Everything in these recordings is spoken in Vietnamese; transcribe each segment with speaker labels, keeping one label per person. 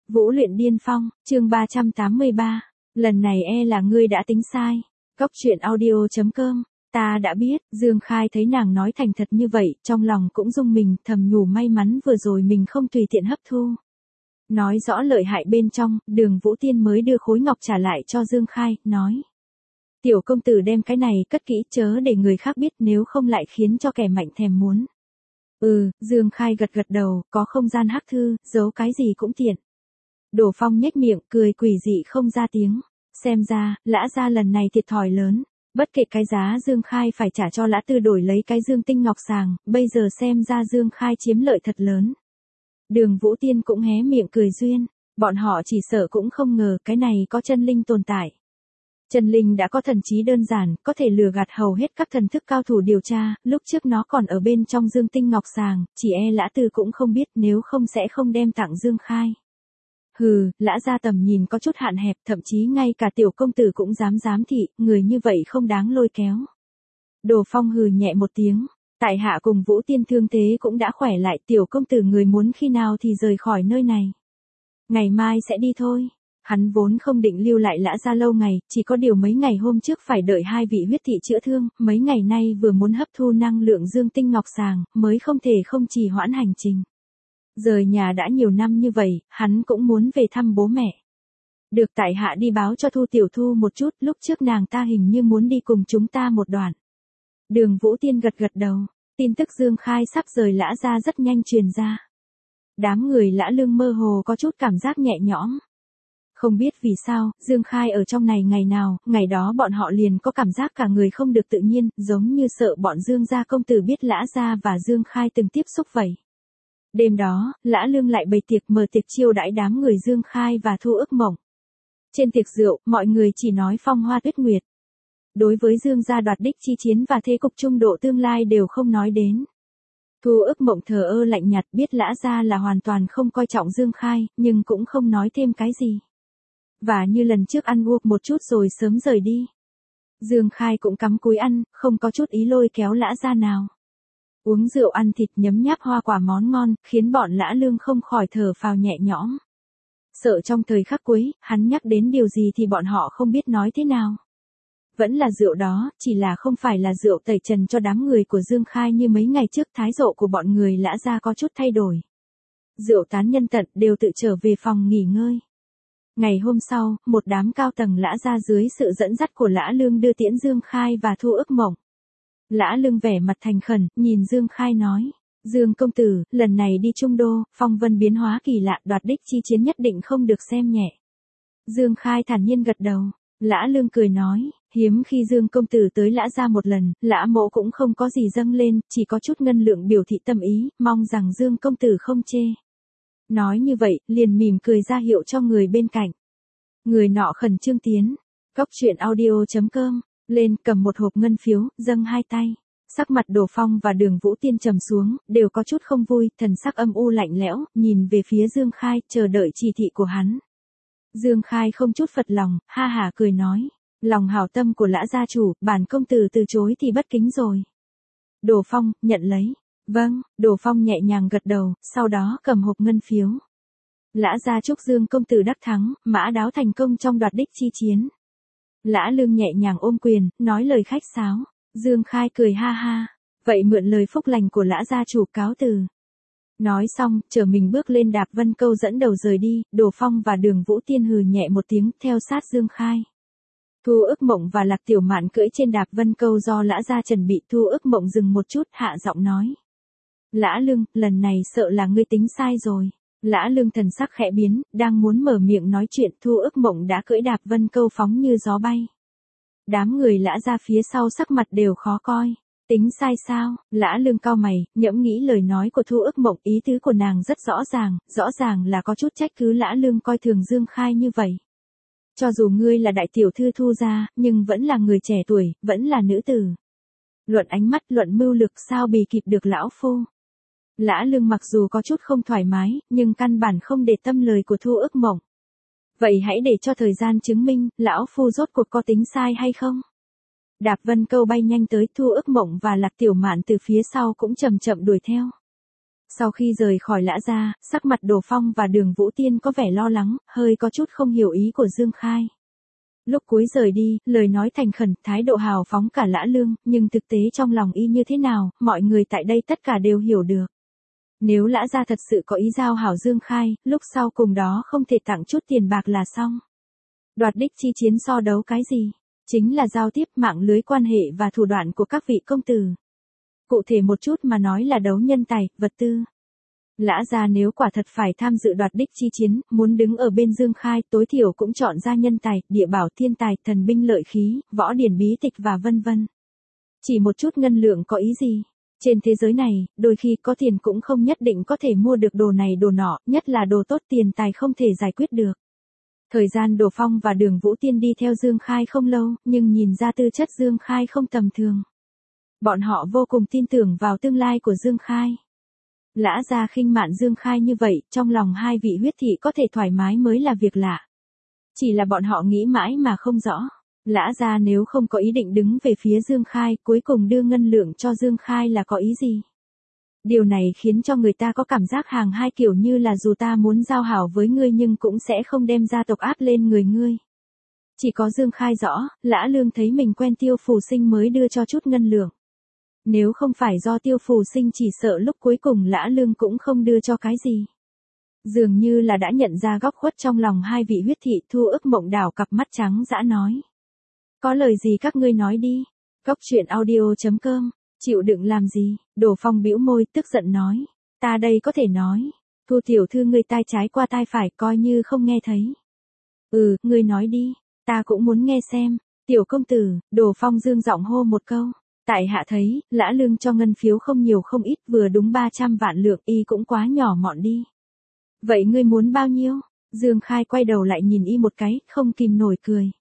Speaker 1: Vũ luyện điên phong, chương 383. Lần này là ngươi đã tính sai. Cốc truyện audio.com. Ta đã biết, Dương Khai thấy nàng nói thành thật như vậy, trong lòng cũng rung mình, thầm nhủ may mắn vừa rồi mình không tùy tiện hấp thu. Nói rõ lợi hại bên trong, Đường Vũ Tiên mới đưa khối ngọc trả lại cho Dương Khai, nói. Tiểu công tử đem cái này cất kỹ chớ để người khác biết, nếu không lại khiến cho kẻ mạnh thèm muốn. Dương Khai gật gật đầu, có không gian hắc thư, giấu cái gì cũng tiện. Đổ Phong nhếch miệng, cười quỷ dị không ra tiếng. Xem ra, Lã gia lần này thiệt thòi lớn. Bất kể cái giá Dương Khai phải trả cho Lã Tư đổi lấy cái Dương Tinh Ngọc Sàng, bây giờ xem ra Dương Khai chiếm lợi thật lớn. Đường Vũ Tiên cũng hé miệng cười duyên, bọn họ chỉ sợ cũng không ngờ cái này có chân linh tồn tại. Chân linh đã có thần trí đơn giản, có thể lừa gạt hầu hết các thần thức cao thủ điều tra, lúc trước nó còn ở bên trong Dương Tinh Ngọc Sàng, chỉ Lã Tư cũng không biết, nếu không sẽ không đem tặng Dương Khai. Lã gia tầm nhìn có chút hạn hẹp, thậm chí ngay cả tiểu công tử cũng dám giám thị, người như vậy không đáng lôi kéo. Đồ Phong hừ nhẹ một tiếng, tại hạ cùng Vũ Tiên thương thế cũng đã khỏe lại, tiểu công tử người muốn khi nào thì rời khỏi nơi này. Ngày mai sẽ đi thôi. Hắn vốn không định lưu lại Lã gia lâu ngày, chỉ có điều mấy ngày hôm trước phải đợi hai vị huyết thị chữa thương, mấy ngày nay vừa muốn hấp thu năng lượng Dương Tinh Ngọc Sàng, mới không thể không trì hoãn hành trình. Rời nhà đã nhiều năm như vậy, hắn cũng muốn về thăm bố mẹ. Được tại hạ đi báo cho Thu Tiểu Thu một chút, lúc trước nàng ta hình như muốn đi cùng chúng ta một đoạn. Đường Vũ Tiên gật gật đầu, tin tức Dương Khai sắp rời Lã gia rất nhanh truyền ra. Đám người Lã Lương mơ hồ có chút cảm giác nhẹ nhõm. Không biết vì sao, Dương Khai ở trong này ngày nào, ngày đó bọn họ liền có cảm giác cả người không được tự nhiên, giống như sợ bọn Dương gia công tử biết Lã gia và Dương Khai từng tiếp xúc vậy. Đêm đó, Lã Lương lại bày tiệc mở tiệc chiêu đãi đám người Dương Khai và Thu Ức Mộng. Trên tiệc rượu, mọi người chỉ nói phong hoa tuyết nguyệt. Đối với Dương gia đoạt đích chi chiến và thế cục trung độ tương lai đều không nói đến. Thu Ức Mộng thờ ơ lạnh nhạt, biết Lã gia là hoàn toàn không coi trọng Dương Khai, nhưng cũng không nói thêm cái gì. Và như lần trước ăn uống một chút rồi sớm rời đi. Dương Khai cũng cắm cúi ăn, không có chút ý lôi kéo Lã gia nào. Uống rượu ăn thịt nhấm nháp hoa quả món ngon, khiến bọn Lã Lương không khỏi thở phào nhẹ nhõm. Sợ trong thời khắc cuối, hắn nhắc đến điều gì thì bọn họ không biết nói thế nào. Vẫn là rượu đó, chỉ là không phải là rượu tẩy trần cho đám người của Dương Khai như mấy ngày trước, thái độ của bọn người Lã gia có chút thay đổi. Rượu tán nhân tận đều tự trở về phòng nghỉ ngơi. Ngày hôm sau, một đám cao tầng Lã gia dưới sự dẫn dắt của Lã Lương đưa tiễn Dương Khai và Thu Ức Mộng. Lã Lương vẻ mặt thành khẩn, nhìn Dương Khai nói. Dương công tử, lần này đi Trung Đô, phong vân biến hóa kỳ lạ, đoạt đích chi chiến nhất định không được xem nhẹ. Dương Khai thản nhiên gật đầu. Lã Lương cười nói, hiếm khi Dương công tử tới Lã gia một lần, Lã mộ cũng không có gì dâng lên, chỉ có chút ngân lượng biểu thị tâm ý, mong rằng Dương công tử không chê. Nói như vậy, liền mỉm cười ra hiệu cho người bên cạnh. Người nọ khẩn trương tiến. Cốc truyện audio.com. Lên cầm một hộp ngân phiếu, dâng hai tay. Sắc mặt Đồ Phong và Đường Vũ Tiên trầm xuống, đều có chút không vui, thần sắc âm u lạnh lẽo, nhìn về phía Dương Khai, chờ đợi chỉ thị của hắn. Dương Khai không chút phật lòng, ha hả cười nói. Lòng hảo tâm của Lã gia chủ, bản công tử từ chối thì bất kính rồi. Đồ Phong, nhận lấy. Vâng, Đồ Phong nhẹ nhàng gật đầu, sau đó cầm hộp ngân phiếu. Lã gia chúc Dương công tử đắc thắng, mã đáo thành công trong đoạt đích chi chiến. Lã Lương nhẹ nhàng ôm quyền, nói lời khách sáo. Dương Khai cười ha ha. Vậy mượn lời phúc lành của Lã gia chủ cáo từ. Nói xong, trở mình bước lên đạp vân câu dẫn đầu rời đi, Đồ Phong và Đường Vũ Tiên hừ nhẹ một tiếng, theo sát Dương Khai. Thu Ức Mộng và Lạc Tiểu Mạn cưỡi trên đạp vân câu do Lã gia chuẩn bị. Thu Ức Mộng dừng một chút, hạ giọng nói. Lã Lương, lần này sợ là ngươi tính sai rồi. Lã Lương thần sắc khẽ biến, đang muốn mở miệng nói chuyện, Thu Ức Mộng đã cưỡi đạp vân câu phóng như gió bay. Đám người Lã ra phía sau sắc mặt đều khó coi. Tính sai sao? Lã Lương cau mày, nhẫm nghĩ lời nói của Thu Ức Mộng, ý tứ của nàng rất rõ ràng là có chút trách cứ Lã Lương coi thường Dương Khai như vậy. Cho dù ngươi là đại tiểu thư Thu gia, nhưng vẫn là người trẻ tuổi, vẫn là nữ tử. Luận ánh mắt, luận mưu lực sao bì kịp được lão phu. Lã Lương mặc dù có chút không thoải mái, nhưng căn bản không để tâm lời của Thu Ức Mộng. Vậy hãy để cho thời gian chứng minh, lão phu rốt cuộc có tính sai hay không? Đạp vân câu bay nhanh tới, Thu Ức Mộng và Lạc Tiểu Mạn từ phía sau cũng chậm chậm đuổi theo. Sau khi rời khỏi Lã gia, sắc mặt Đồ Phong và Đường Vũ Tiên có vẻ lo lắng, hơi có chút không hiểu ý của Dương Khai. Lúc cuối rời đi, lời nói thành khẩn, thái độ hào phóng cả Lã Lương, nhưng thực tế trong lòng y như thế nào, mọi người tại đây tất cả đều hiểu được. Nếu Lã gia thật sự có ý giao hảo Dương Khai, lúc sau cùng đó không thể tặng chút tiền bạc là xong. Đoạt đích chi chiến so đấu cái gì? Chính là giao tiếp mạng lưới quan hệ và thủ đoạn của các vị công tử. Cụ thể một chút mà nói là đấu nhân tài, vật tư. Lã gia nếu quả thật phải tham dự đoạt đích chi chiến, muốn đứng ở bên Dương Khai, tối thiểu cũng chọn ra nhân tài, địa bảo thiên tài, thần binh lợi khí, võ điển bí tịch và vân vân. Chỉ một chút ngân lượng có ý gì? Trên thế giới này, đôi khi có tiền cũng không nhất định có thể mua được đồ này đồ nọ, nhất là đồ tốt tiền tài không thể giải quyết được. Thời gian Đồ Phong và Đường Vũ Tiên đi theo Dương Khai không lâu, nhưng nhìn ra tư chất Dương Khai không tầm thường. Bọn họ vô cùng tin tưởng vào tương lai của Dương Khai. Lã gia khinh mạn Dương Khai như vậy, trong lòng hai vị huyết thị có thể thoải mái mới là việc lạ. Chỉ là bọn họ nghĩ mãi mà không rõ. Lã gia nếu không có ý định đứng về phía Dương Khai, cuối cùng đưa ngân lượng cho Dương Khai là có ý gì? Điều này khiến cho người ta có cảm giác hàng hai kiểu như là dù ta muốn giao hảo với ngươi nhưng cũng sẽ không đem gia tộc áp lên người ngươi. Chỉ có Dương Khai rõ, Lã Lương thấy mình quen Tiêu Phù Sinh mới đưa cho chút ngân lượng. Nếu không phải do Tiêu Phù Sinh chỉ sợ lúc cuối cùng Lã Lương cũng không đưa cho cái gì. Dường như là đã nhận ra góc khuất trong lòng hai vị huyết thị, Thu Ức Mộng đảo cặp mắt trắng dã nói. Có lời gì các ngươi nói đi. Cóc truyện audio.com. Chịu đựng làm gì? Đồ Phong bĩu môi tức giận nói. Ta đây có thể nói. Thu tiểu thư ngươi tai trái qua tai phải coi như không nghe thấy. Ngươi nói đi. Ta cũng muốn nghe xem. Tiểu công tử, Đồ Phong dương giọng hô một câu. Tại hạ thấy, Lã Lương cho ngân phiếu không nhiều không ít vừa đúng 300 vạn lượng y cũng quá nhỏ mọn đi. Vậy ngươi muốn bao nhiêu? Dương Khai quay đầu lại nhìn y một cái, không kìm nổi cười.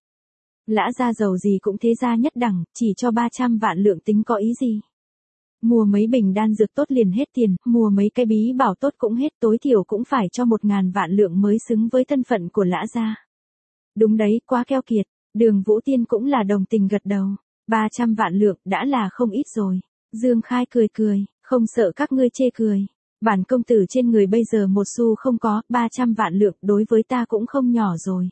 Speaker 1: Lã gia giàu gì cũng thế gia nhất đẳng, chỉ cho 300 vạn lượng tính có ý gì. Mua mấy bình đan dược tốt liền hết tiền, mua mấy cái bí bảo tốt cũng hết, tối thiểu cũng phải cho 1.000 vạn lượng mới xứng với thân phận của Lã gia. Đúng đấy, quá keo kiệt. Đường Vũ Tiên cũng là đồng tình gật đầu. 300 vạn lượng đã là không ít rồi. Dương Khai cười cười, không sợ các ngươi chê cười. Bản công tử trên người bây giờ một xu không có, 300 vạn lượng đối với ta cũng không nhỏ rồi.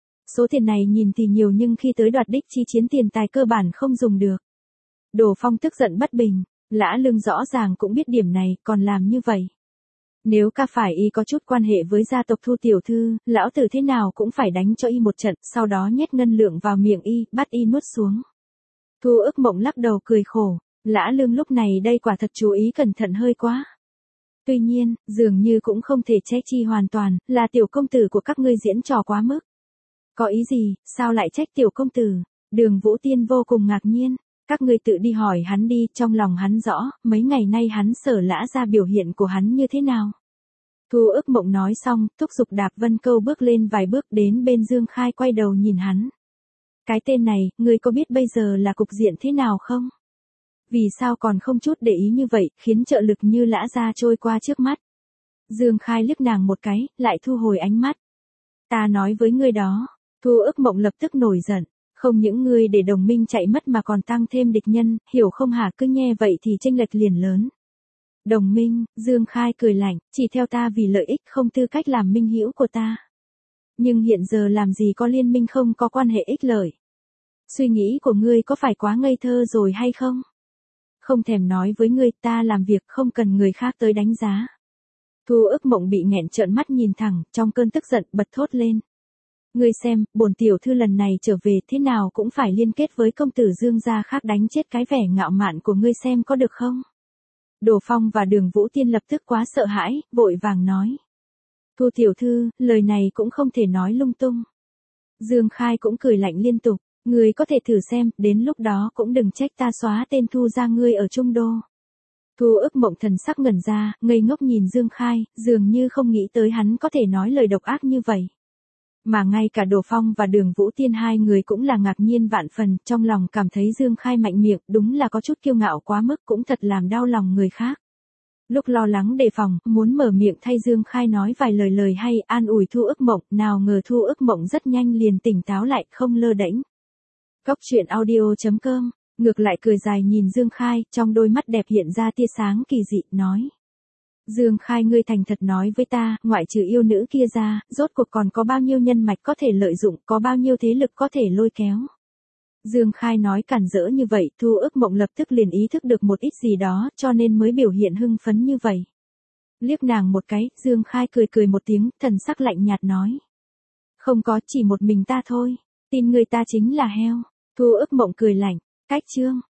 Speaker 1: Số tiền này nhìn thì nhiều nhưng khi tới đoạt đích chi chiến tiền tài cơ bản không dùng được. Đồ Phong tức giận bất bình, Lã Lương rõ ràng cũng biết điểm này, còn làm như vậy. Nếu ca phải y có chút quan hệ với gia tộc Thu tiểu thư, lão tử thế nào cũng phải đánh cho y một trận, sau đó nhét ngân lượng vào miệng y, bắt y nuốt xuống. Thu Ức Mộng lắc đầu cười khổ, Lã Lương lúc này đây quả thật chú ý cẩn thận hơi quá. Tuy nhiên, dường như cũng không thể trách chi hoàn toàn, là tiểu công tử của các ngươi diễn trò quá mức. Có ý gì, sao lại trách tiểu công tử? Đường Vũ Tiên vô cùng ngạc nhiên. Các ngươi tự đi hỏi hắn đi, trong lòng hắn rõ, mấy ngày nay hắn Sở Lã ra biểu hiện của hắn như thế nào. Thu Ức Mộng nói xong, thúc giục Đạp Vân Câu bước lên vài bước đến bên Dương Khai quay đầu nhìn hắn. Cái tên này, ngươi có biết bây giờ là cục diện thế nào không? Vì sao còn không chút để ý như vậy, khiến trợ lực như Lã ra trôi qua trước mắt. Dương Khai liếc nàng một cái, lại thu hồi ánh mắt. Ta nói với ngươi đó. Thu Ức Mộng lập tức nổi giận. Không những ngươi để đồng minh chạy mất mà còn tăng thêm địch nhân, hiểu không hả? Cứ nghe vậy thì chênh lệch liền lớn. Đồng minh, Dương Khai cười lạnh, chỉ theo ta vì lợi ích không tư cách làm minh hữu của ta. Nhưng hiện giờ làm gì có liên minh không có quan hệ ích lợi. Suy nghĩ của ngươi có phải quá ngây thơ rồi hay không? Không thèm nói với ngươi, ta làm việc không cần người khác tới đánh giá. Thu Ức Mộng bị nghẹn trợn mắt nhìn thẳng, trong cơn tức giận bật thốt lên. Ngươi xem, bổn tiểu thư lần này trở về thế nào cũng phải liên kết với công tử Dương gia khác đánh chết cái vẻ ngạo mạn của ngươi xem có được không? Đồ Phong và Đường Vũ Tiên lập tức quá sợ hãi, vội vàng nói. Thu tiểu thư, lời này cũng không thể nói lung tung. Dương Khai cũng cười lạnh liên tục, ngươi có thể thử xem, đến lúc đó cũng đừng trách ta xóa tên Thu gia ngươi ở Trung Đô. Thu Ức Mộng thần sắc ngẩn ra, ngây ngốc nhìn Dương Khai, dường như không nghĩ tới hắn có thể nói lời độc ác như vậy. Mà ngay cả Đồ Phong và Đường Vũ Tiên hai người cũng là ngạc nhiên vạn phần, trong lòng cảm thấy Dương Khai mạnh miệng, đúng là có chút kiêu ngạo quá mức, cũng thật làm đau lòng người khác. Lúc lo lắng đề phòng, muốn mở miệng thay Dương Khai nói vài lời hay, an ủi Thu Ức Mộng, nào ngờ Thu Ức Mộng rất nhanh liền tỉnh táo lại, không lơ đễnh. Cóc truyện audio.com, ngược lại cười dài nhìn Dương Khai, trong đôi mắt đẹp hiện ra tia sáng kỳ dị, nói. Dương Khai ngươi thành thật nói với ta, ngoại trừ yêu nữ kia ra, rốt cuộc còn có bao nhiêu nhân mạch có thể lợi dụng, có bao nhiêu thế lực có thể lôi kéo. Dương Khai nói cản rỡ như vậy, Thu Ước Mộng lập tức liền ý thức được một ít gì đó, cho nên mới biểu hiện hưng phấn như vậy. Liếc nàng một cái, Dương Khai cười cười một tiếng, thần sắc lạnh nhạt nói. Không có, chỉ một mình ta thôi, tin người ta chính là heo. Thu Ước Mộng cười lạnh, cách chương.